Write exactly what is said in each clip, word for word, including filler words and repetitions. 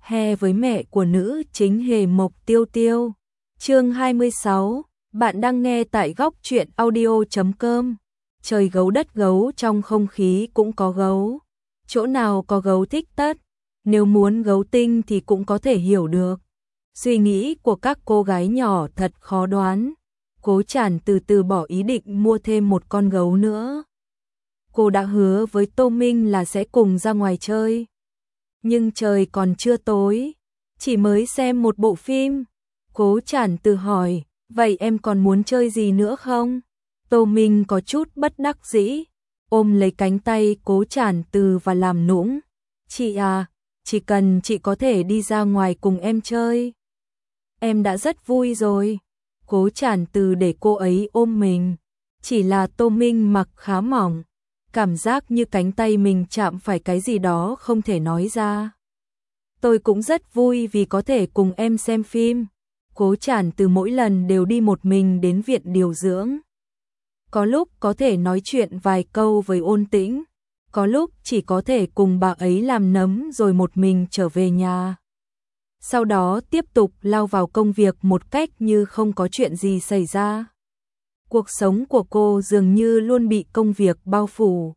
He với mẹ của nữ chính Hề Mộc Tiêu Tiêu. Chương hai mươi sáu, bạn đang nghe tại góc truyện audio chấm com. Trời gấu đất gấu, trong không khí cũng có gấu. Chỗ nào có gấu thích tất, nếu muốn gấu tinh thì cũng có thể hiểu được. Suy nghĩ của các cô gái nhỏ thật khó đoán. Cố Trản từ từ bỏ ý định mua thêm một con gấu nữa. Cô đã hứa với Tô Minh là sẽ cùng ra ngoài chơi. Nhưng trời còn chưa tối, chỉ mới xem một bộ phim. Cố Trản từ hỏi, vậy em còn muốn chơi gì nữa không? Tô Minh có chút bất đắc dĩ, ôm lấy cánh tay Cố Trản từ và làm nũng. Chị à, chỉ cần chị có thể đi ra ngoài cùng em chơi, em đã rất vui rồi. Cố Trản từ để cô ấy ôm mình, chỉ là Tô Minh mặc khá mỏng, cảm giác như cánh tay mình chạm phải cái gì đó không thể nói ra. Tôi cũng rất vui vì có thể cùng em xem phim. Cố Trản từ mỗi lần đều đi một mình đến viện điều dưỡng. Có lúc có thể nói chuyện vài câu với Ôn Tĩnh, có lúc chỉ có thể cùng bà ấy làm nấm rồi một mình trở về nhà. Sau đó tiếp tục lao vào công việc một cách như không có chuyện gì xảy ra. Cuộc sống của cô dường như luôn bị công việc bao phủ.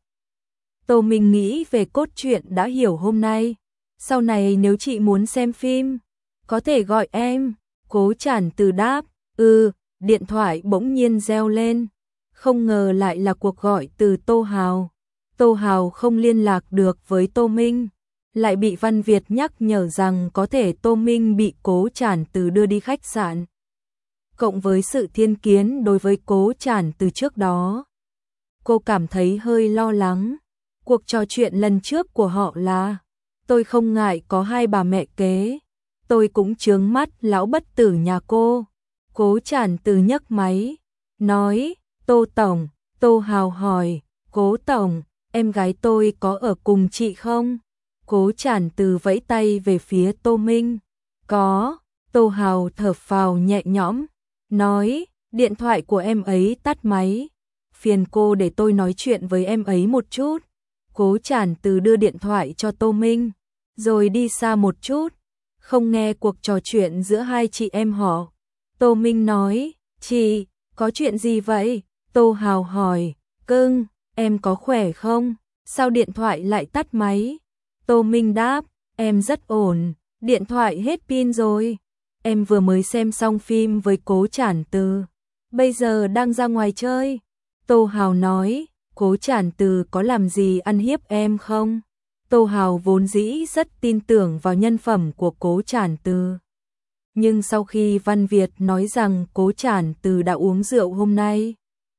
Tô Minh nghĩ về cốt truyện đã hiểu hôm nay. Sau này nếu chị muốn xem phim, có thể gọi em. Cố Trản từ đáp, ừ, điện thoại bỗng nhiên reo lên. Không ngờ lại là cuộc gọi từ Tô Hào. Tô Hào không liên lạc được với Tô Minh, lại bị Văn Việt nhắc nhở rằng có thể Tô Minh bị Cố Trản từ đưa đi khách sạn. Cộng với sự thiên kiến đối với Cố Trản từ trước đó, cô cảm thấy hơi lo lắng. Cuộc trò chuyện lần trước của họ là, tôi không ngại có hai bà mẹ kế, tôi cũng chướng mắt lão bất tử nhà cô. Cố Trản từ nhấc máy, nói, Tô Tổng. Tô Hào hỏi, Cố Tổng, em gái tôi có ở cùng chị không? Cố Trản từ vẫy tay về phía Tô Minh. Có. Tô Hào thở phào nhẹ nhõm, nói, điện thoại của em ấy tắt máy, phiền cô để tôi nói chuyện với em ấy một chút. Cố Trản từ đưa điện thoại cho Tô Minh, rồi đi xa một chút, không nghe cuộc trò chuyện giữa hai chị em họ. Tô Minh nói, chị, có chuyện gì vậy? Tô Hào hỏi, cưng, em có khỏe không? Sao điện thoại lại tắt máy? Tô Minh đáp, em rất ổn, điện thoại hết pin rồi. Em vừa mới xem xong phim với Cố Trản từ, bây giờ đang ra ngoài chơi. Tô Hào nói, Cố Trản từ có làm gì ăn hiếp em không? Tô Hào vốn dĩ rất tin tưởng vào nhân phẩm của Cố Trản từ. Nhưng sau khi Văn Việt nói rằng Cố Trản từ đã uống rượu hôm nay,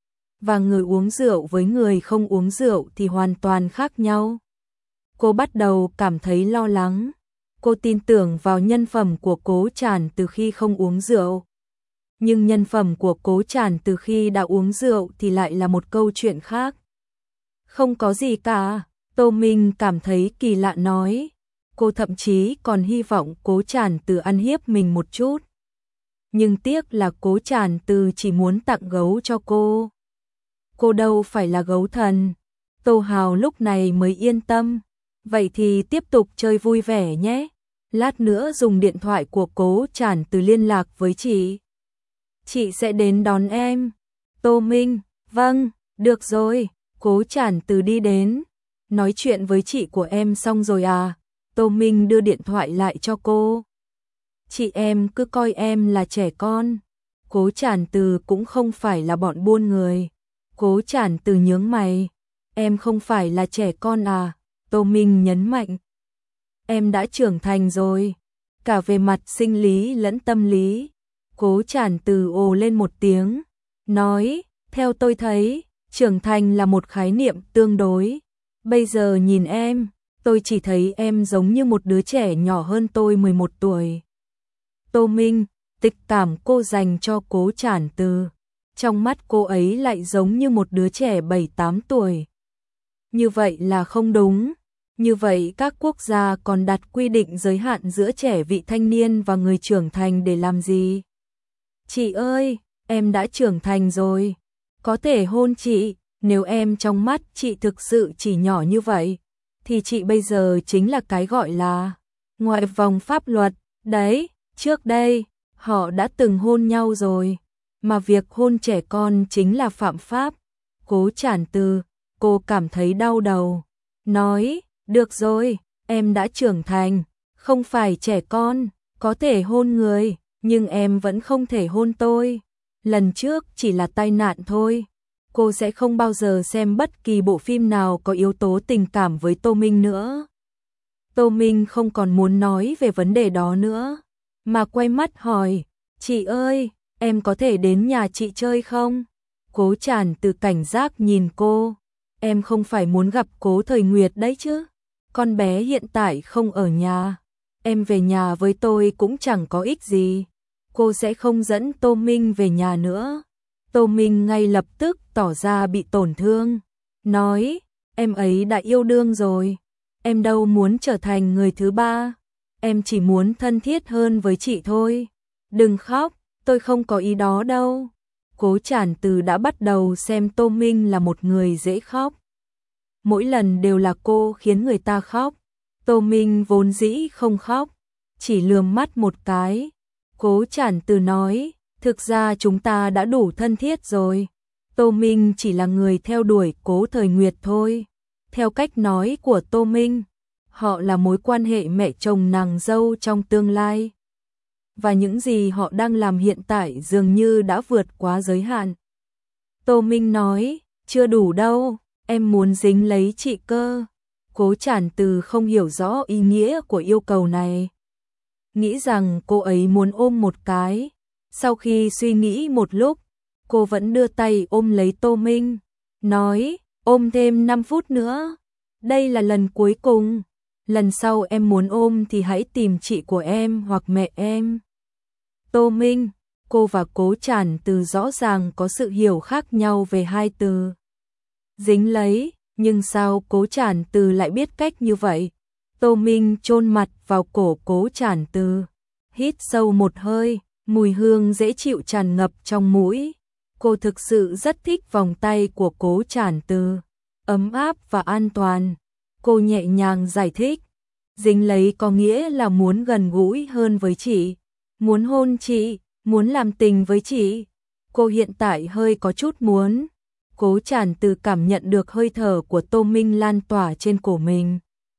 và người uống rượu với người không uống rượu thì hoàn toàn khác nhau, cô bắt đầu cảm thấy lo lắng. Cô tin tưởng vào nhân phẩm của Cố Trản từ khi không uống rượu, nhưng nhân phẩm của Cố Trản từ khi đã uống rượu thì lại là một câu chuyện khác. Không có gì cả, Tô Minh cảm thấy kỳ lạ nói. Cô thậm chí còn hy vọng Cố Trản từ ăn hiếp mình một chút. Nhưng tiếc là Cố Trản từ chỉ muốn tặng gấu cho cô. Cô đâu phải là gấu thần. Tô Hào lúc này mới yên tâm. Vậy thì tiếp tục chơi vui vẻ nhé. Lát nữa dùng điện thoại của Cố Trản từ liên lạc với chị. Chị sẽ đến đón em. Tô Minh, vâng, được rồi. Cố Trản từ đi đến. Nói chuyện với chị của em xong rồi à? Tô Minh đưa điện thoại lại cho cô. Chị em cứ coi em là trẻ con. Cố Trản từ cũng không phải là bọn buôn người. Cố Trản từ nhướng mày. Em không phải là trẻ con à? Tô Minh nhấn mạnh. Em đã trưởng thành rồi, cả về mặt sinh lý lẫn tâm lý. Cố Trản từ ồ lên một tiếng, nói, theo tôi thấy, trưởng thành là một khái niệm tương đối. Bây giờ nhìn em, tôi chỉ thấy em giống như một đứa trẻ nhỏ hơn tôi mười một tuổi. Tô Minh, tình cảm cô dành cho Cố Trản từ, trong mắt cô ấy lại giống như một đứa trẻ bảy tám tuổi. Như vậy là không đúng. Như vậy các quốc gia còn đặt quy định giới hạn giữa trẻ vị thanh niên và người trưởng thành để làm gì? Chị ơi, em đã trưởng thành rồi, có thể hôn chị. Nếu em trong mắt chị thực sự chỉ nhỏ như vậy, thì chị bây giờ chính là cái gọi là Ngoài vòng pháp luật, đấy, trước đây, họ đã từng hôn nhau rồi, mà việc hôn trẻ con chính là phạm pháp. Cố Trản Từ, cô cảm thấy đau đầu, nói, được rồi, em đã trưởng thành, không phải trẻ con, có thể hôn người, nhưng em vẫn không thể hôn tôi. Lần trước chỉ là tai nạn thôi. Cô sẽ không bao giờ xem bất kỳ bộ phim nào có yếu tố tình cảm với Tô Minh nữa. Tô Minh không còn muốn nói về vấn đề đó nữa, mà quay mắt hỏi, chị ơi, em có thể đến nhà chị chơi không? Cố Trản Từ cảnh giác nhìn cô, em không phải muốn gặp Cố Thời Nguyệt đấy chứ? Con bé hiện tại không ở nhà, em về nhà với tôi cũng chẳng có ích gì. Cô sẽ không dẫn Tô Minh về nhà nữa. Tô Minh ngay lập tức tỏ ra bị tổn thương, nói, em ấy đã yêu đương rồi, em đâu muốn trở thành người thứ ba, em chỉ muốn thân thiết hơn với chị thôi. Đừng khóc, tôi không có ý đó đâu. Cố Trản Từ đã bắt đầu xem Tô Minh là một người dễ khóc. Mỗi lần đều là cô khiến người ta khóc. Tô Minh vốn dĩ không khóc, chỉ lườm mắt một cái. Cố Trản Từ nói, thực ra chúng ta đã đủ thân thiết rồi. Tô Minh chỉ là người theo đuổi Cố Thời Nguyệt thôi. Theo cách nói của Tô Minh, họ là mối quan hệ mẹ chồng nàng dâu trong tương lai. Và những gì họ đang làm hiện tại dường như đã vượt quá giới hạn. Tô Minh nói, chưa đủ đâu, em muốn dính lấy chị cơ. Cố Trản Từ không hiểu rõ ý nghĩa của yêu cầu này. Nghĩ rằng cô ấy muốn ôm một cái. Sau khi suy nghĩ một lúc, cô vẫn đưa tay ôm lấy Tô Minh, nói, ôm thêm năm phút nữa. Đây là lần cuối cùng. Lần sau em muốn ôm thì hãy tìm chị của em hoặc mẹ em. Tô Minh, cô và Cố Trản Từ rõ ràng có sự hiểu khác nhau về hai từ. Dính lấy, nhưng sao Cố Trản Từ lại biết cách như vậy? Tô Minh chôn mặt vào cổ Cố Trản Từ, hít sâu một hơi, mùi hương dễ chịu tràn ngập trong mũi. Cô thực sự rất thích vòng tay của Cố Trản Từ, ấm áp và an toàn. Cô nhẹ nhàng giải thích, dính lấy có nghĩa là muốn gần gũi hơn với chị, muốn hôn chị, muốn làm tình với chị. Cô hiện tại hơi có chút muốn. Cố Trản Từ cảm nhận được hơi thở của Tô Minh lan tỏa trên cổ mình.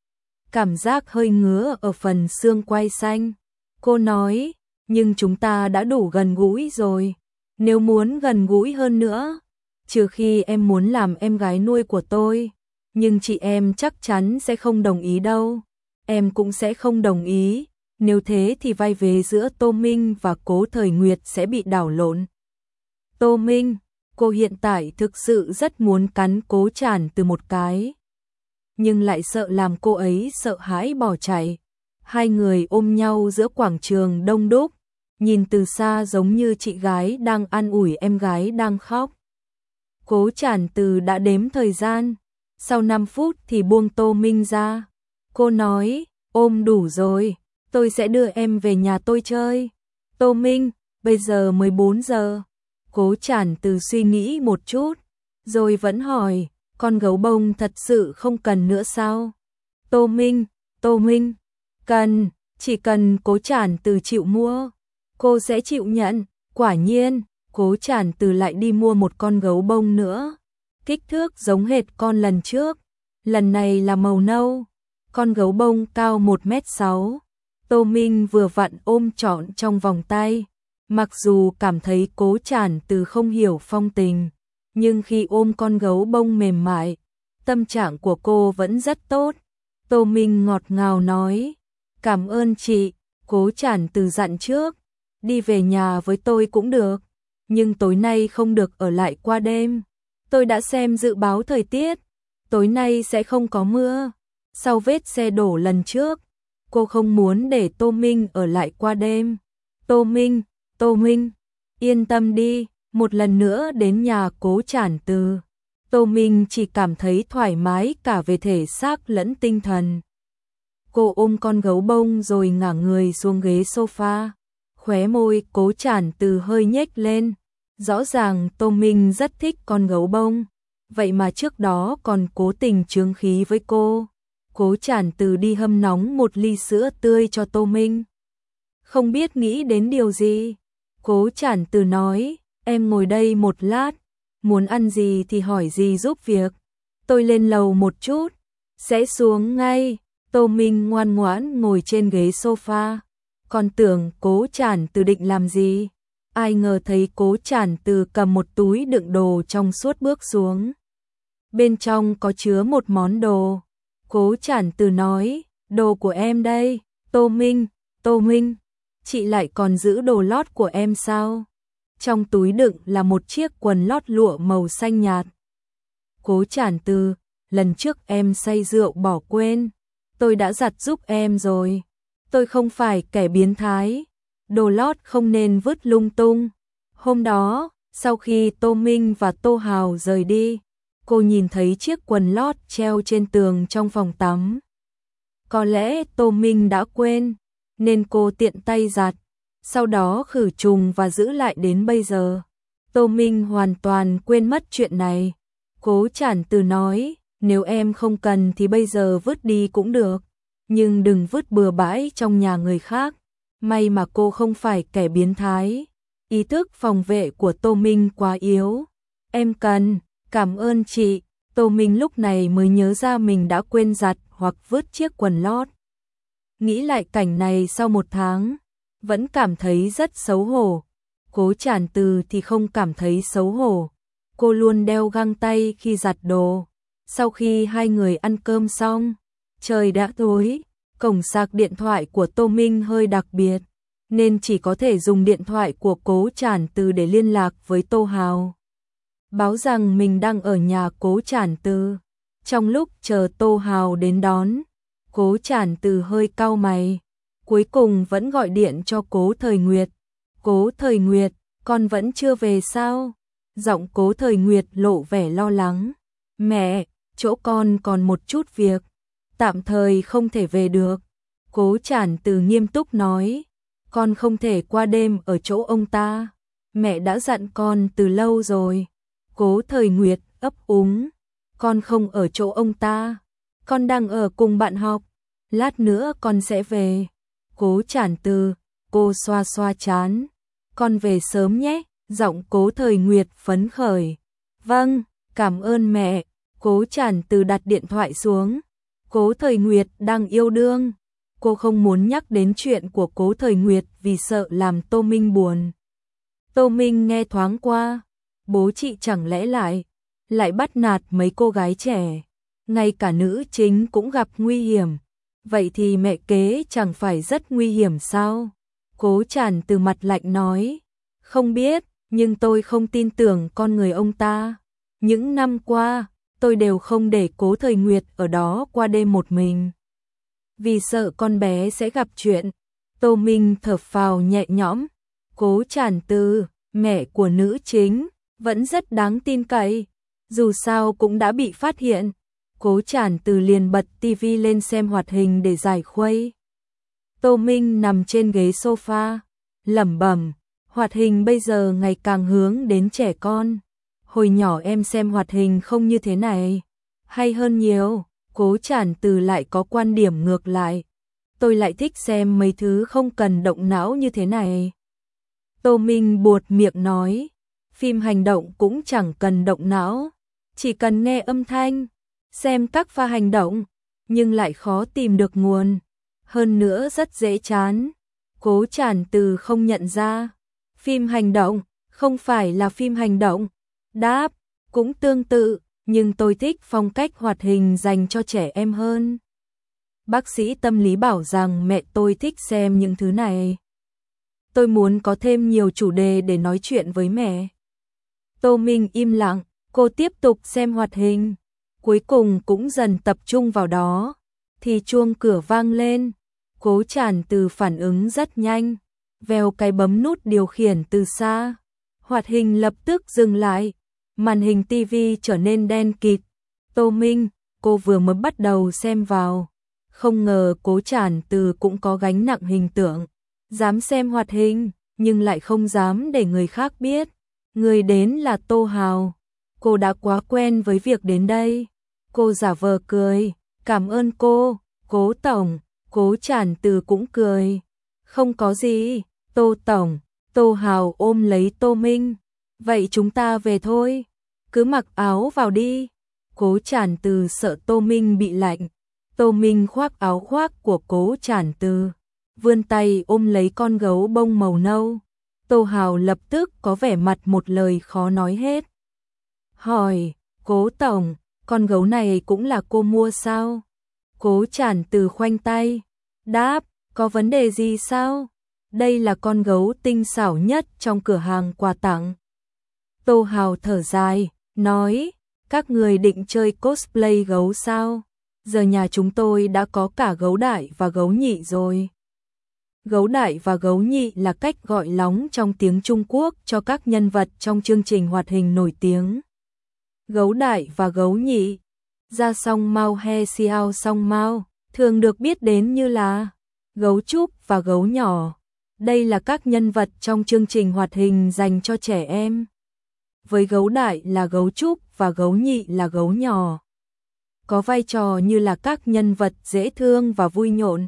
Cảm giác hơi ngứa ở phần xương quai xanh. Cô nói, nhưng chúng ta đã đủ gần gũi rồi. Nếu muốn gần gũi hơn nữa, trừ khi em muốn làm em gái nuôi của tôi, nhưng chị em chắc chắn sẽ không đồng ý đâu. Em cũng sẽ không đồng ý. Nếu thế thì vai vế giữa Tô Minh và Cố Thời Nguyệt sẽ bị đảo lộn. Tô Minh, cô hiện tại thực sự rất muốn cắn Cố Trản Từ một cái, nhưng lại sợ làm cô ấy sợ hãi bỏ chạy. Hai người ôm nhau giữa quảng trường đông đúc, nhìn từ xa giống như chị gái đang an ủi em gái đang khóc. Cố Trản Từ đã đếm thời gian, sau năm phút thì buông Tô Minh ra. Cô nói, ôm đủ rồi, tôi sẽ đưa em về nhà tôi chơi. Tô Minh, bây giờ mới bốn giờ. Cố Trản Từ suy nghĩ một chút, rồi vẫn hỏi, con gấu bông thật sự không cần nữa sao? Tô Minh, Tô Minh, cần, chỉ cần Cố Trản Từ chịu mua, cô sẽ chịu nhận. Quả nhiên, Cố Trản Từ lại đi mua một con gấu bông nữa, kích thước giống hệt con lần trước, lần này là màu nâu. Con gấu bông cao một mét sáu. Tô Minh vừa vặn ôm trọn trong vòng tay. Mặc dù cảm thấy Cố Trản Từ không hiểu phong tình, nhưng khi ôm con gấu bông mềm mại, tâm trạng của cô vẫn rất tốt. Tô Minh ngọt ngào nói, cảm ơn chị. Cố Trản Từ dặn trước, đi về nhà với tôi cũng được, nhưng tối nay không được ở lại qua đêm. Tôi đã xem dự báo thời tiết, tối nay sẽ không có mưa. Sau vết xe đổ lần trước, cô không muốn để Tô Minh ở lại qua đêm. Tô Minh, Tô Minh, yên tâm đi, một lần nữa đến nhà Cố Trản Từ, Tô Minh chỉ cảm thấy thoải mái cả về thể xác lẫn tinh thần. Cô ôm con gấu bông rồi ngả người xuống ghế sofa, khóe môi Cố Trản Từ hơi nhếch lên. Rõ ràng Tô Minh rất thích con gấu bông, vậy mà trước đó còn cố tình chướng khí với cô. Cố Trản Từ đi hâm nóng một ly sữa tươi cho Tô Minh. Không biết nghĩ đến điều gì, Cố Trản Từ nói, em ngồi đây một lát, muốn ăn gì thì hỏi gì giúp việc. Tôi lên lầu một chút, sẽ xuống ngay. Tô Minh ngoan ngoãn ngồi trên ghế sofa, còn tưởng Cố Trản Từ định làm gì. Ai ngờ thấy Cố Trản Từ cầm một túi đựng đồ trong suốt bước xuống. Bên trong có chứa một món đồ. Cố Trản Từ nói, đồ của em đây. Tô Minh, Tô Minh, chị lại còn giữ đồ lót của em sao? Trong túi đựng là một chiếc quần lót lụa màu xanh nhạt. Cố Trản Từ, lần trước em say rượu bỏ quên, tôi đã giặt giúp em rồi. Tôi không phải kẻ biến thái, đồ lót không nên vứt lung tung. Hôm đó, sau khi Tô Minh và Tô Hào rời đi, cô nhìn thấy chiếc quần lót treo trên tường trong phòng tắm. Có lẽ Tô Minh đã quên, nên cô tiện tay giặt, sau đó khử trùng và giữ lại đến bây giờ. Tô Minh hoàn toàn quên mất chuyện này. Cố Trản Từ nói, nếu em không cần thì bây giờ vứt đi cũng được, nhưng đừng vứt bừa bãi trong nhà người khác. May mà cô không phải kẻ biến thái. Ý thức phòng vệ của Tô Minh quá yếu. Em cần, cảm ơn chị. Tô Minh lúc này mới nhớ ra mình đã quên giặt hoặc vứt chiếc quần lót. Nghĩ lại cảnh này sau một tháng, vẫn cảm thấy rất xấu hổ. Cố Trản Từ thì không cảm thấy xấu hổ. Cô luôn đeo găng tay khi giặt đồ. Sau khi hai người ăn cơm xong, trời đã tối, cổng sạc điện thoại của Tô Minh hơi đặc biệt, nên chỉ có thể dùng điện thoại của Cố Trản Từ để liên lạc với Tô Hào. Báo rằng mình đang ở nhà Cố Trản Từ. Trong lúc chờ Tô Hào đến đón, Cố Trản Từ hơi cau mày, cuối cùng vẫn gọi điện cho Cố Thời Nguyệt. Cố Thời Nguyệt, con vẫn chưa về sao? Giọng Cố Thời Nguyệt lộ vẻ lo lắng. Mẹ, chỗ con còn một chút việc, tạm thời không thể về được. Cố Trản Từ nghiêm túc nói, con không thể qua đêm ở chỗ ông ta. Mẹ đã dặn con từ lâu rồi. Cố Thời Nguyệt ấp úng, con không ở chỗ ông ta, con đang ở cùng bạn học, lát nữa con sẽ về. Cố Trản Từ, cô xoa xoa trán, con về sớm nhé. Giọng Cố Thời Nguyệt phấn khởi. Vâng, cảm ơn mẹ. Cố Trản Từ đặt điện thoại xuống. Cố Thời Nguyệt đang yêu đương. Cô không muốn nhắc đến chuyện của Cố Thời Nguyệt vì sợ làm Tô Minh buồn. Tô Minh nghe thoáng qua, bố chị chẳng lẽ lại lại bắt nạt mấy cô gái trẻ, ngay cả nữ chính cũng gặp nguy hiểm. Vậy thì mẹ kế chẳng phải rất nguy hiểm sao? Cố Trản Từ mặt lạnh nói, không biết, nhưng tôi không tin tưởng con người ông ta. Những năm qua, tôi đều không để Cố Thời Nguyệt ở đó qua đêm một mình, vì sợ con bé sẽ gặp chuyện. Tô Minh thở phào nhẹ nhõm. Cố Trản Từ, mẹ của nữ chính, vẫn rất đáng tin cậy, dù sao cũng đã bị phát hiện. Cố Trản Từ liền bật tivi lên xem hoạt hình để giải khuây. Tô Minh nằm trên ghế sofa, lẩm bẩm, hoạt hình bây giờ ngày càng hướng đến trẻ con. Hồi nhỏ em xem hoạt hình không như thế này, hay hơn nhiều. Cố Trản Từ lại có quan điểm ngược lại. Tôi lại thích xem mấy thứ không cần động não như thế này. Tô Minh buột miệng nói, phim hành động cũng chẳng cần động não, chỉ cần nghe âm thanh, xem các pha hành động, nhưng lại khó tìm được nguồn, hơn nữa rất dễ chán. Cố Trản Từ không nhận ra, phim hành động không phải là phim hành động. Đáp, cũng tương tự, nhưng tôi thích phong cách hoạt hình dành cho trẻ em hơn. Bác sĩ tâm lý bảo rằng mẹ tôi thích xem những thứ này. Tôi muốn có thêm nhiều chủ đề để nói chuyện với mẹ. Tô Minh im lặng, cô tiếp tục xem hoạt hình, cuối cùng cũng dần tập trung vào đó, thì chuông cửa vang lên. Cố Trản Từ phản ứng rất nhanh, vèo cái bấm nút điều khiển từ xa. Hoạt hình lập tức dừng lại, màn hình tivi trở nên đen kịt. Tô Minh, cô vừa mới bắt đầu xem vào, không ngờ Cố Trản Từ cũng có gánh nặng hình tượng, dám xem hoạt hình, nhưng lại không dám để người khác biết. Người đến là Tô Hào. Cô đã quá quen với việc đến đây. Cô giả vờ cười, Cảm ơn cô, Cố tổng. Cố Trản Từ cũng cười. Không có gì, Tô tổng. Tô Hào ôm lấy Tô Minh. Vậy chúng ta về thôi. Cứ mặc áo vào đi. Cố Trản Từ sợ Tô Minh bị lạnh. Tô Minh khoác áo khoác của Cố Trản Từ, vươn tay ôm lấy con gấu bông màu nâu. Tô Hào lập tức có vẻ mặt một lời khó nói hết. Hỏi, Cố tổng, con gấu này cũng là cô mua sao? Cố Trản Từ khoanh tay, đáp, có vấn đề gì sao? Đây là con gấu tinh xảo nhất trong cửa hàng quà tặng. Tô Hào thở dài, nói, các người định chơi cosplay gấu sao? Giờ nhà chúng tôi đã có cả gấu đại và gấu nhị rồi. Gấu đại và gấu nhị là cách gọi lóng trong tiếng Trung Quốc cho các nhân vật trong chương trình hoạt hình nổi tiếng. Gấu đại và gấu nhị, Gia Song Mao He Xiao Song Mao, thường được biết đến như là gấu trúc và gấu nhỏ. Đây là các nhân vật trong chương trình hoạt hình dành cho trẻ em. Với gấu đại là gấu trúc và gấu nhị là gấu nhỏ, có vai trò như là các nhân vật dễ thương và vui nhộn.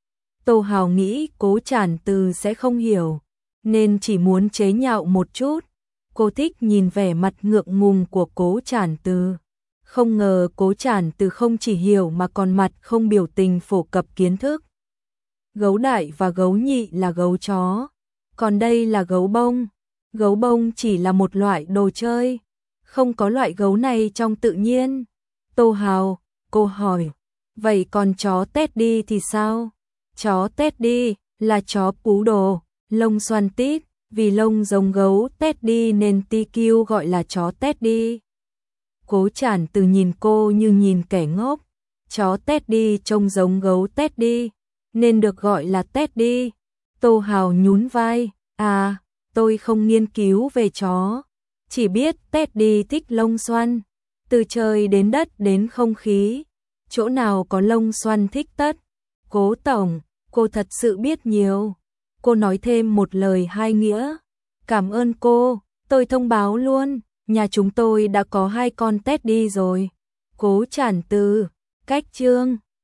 Tô Hào nghĩ Cố Trản Từ sẽ không hiểu, nên chỉ muốn chế nhạo một chút. Cô thích nhìn vẻ mặt ngượng ngùng của Cố Trản Từ. Không ngờ Cố Trản Từ không chỉ hiểu mà còn mặt không biểu tình phổ cập kiến thức. Gấu đại và gấu nhị là gấu chó, còn đây là gấu bông. Gấu bông chỉ là một loại đồ chơi, không có loại gấu này trong tự nhiên. Tô Hào, cô hỏi, vậy còn chó Teddy thì sao? Chó Teddy là chó poodle, lông xoăn tít, vì lông giống gấu Teddy nên tê quy gọi là chó Teddy. Cố Trản Từ nhìn cô như nhìn kẻ ngốc. Chó Teddy trông giống gấu Teddy, nên được gọi là Teddy. Tô Hào nhún vai, à, tôi không nghiên cứu về chó, chỉ biết Teddy thích lông xoăn. Từ trời đến đất đến không khí, chỗ nào có lông xoăn thích tất. Cố tổng, cô thật sự biết nhiều. Cô nói thêm một lời hai nghĩa. Cảm ơn cô, tôi thông báo luôn, nhà chúng tôi đã có hai con Teddy rồi. Cố Trản Từ, cách chương